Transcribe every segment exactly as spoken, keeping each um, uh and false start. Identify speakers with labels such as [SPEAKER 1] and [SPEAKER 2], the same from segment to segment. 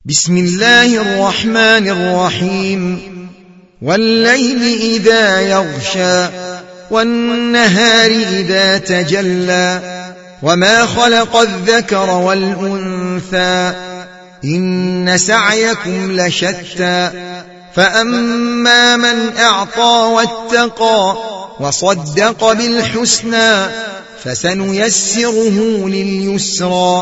[SPEAKER 1] بسم الله الرحمن الرحيم والليل إذا يغشى والنهار إذا تجلى وما خلق الذكر والأنثى إن سعيكم لشتى فأما من أعطى واتقى وصدق بالحسنى فسنيسره لليسرى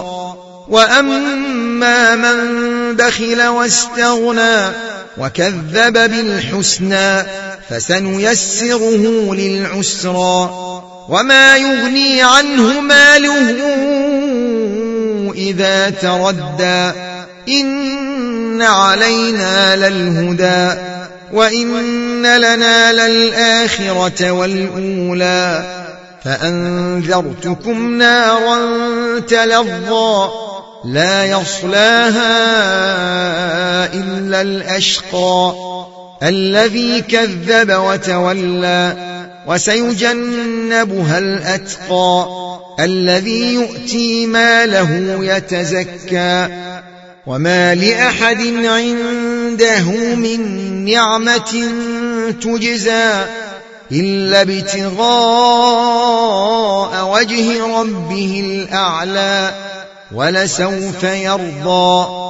[SPEAKER 1] وأما من بخل واستغنى وكذب بالحسنى فسنيسره للعسرى وما يغني عنه ماله إذا تردى إن علينا للهدى وإن لنا للآخرة والأولى فأنذرتكم نارا تلظى لا يصلاها إلا الأشقى الذي كذب وتولى وسيجنبها الأتقى الذي يؤتي ماله يتزكى وما لأحد عنده من نعمة تجزى إلا ابتغاء وجه ربه الأعلى ولسوف يرضى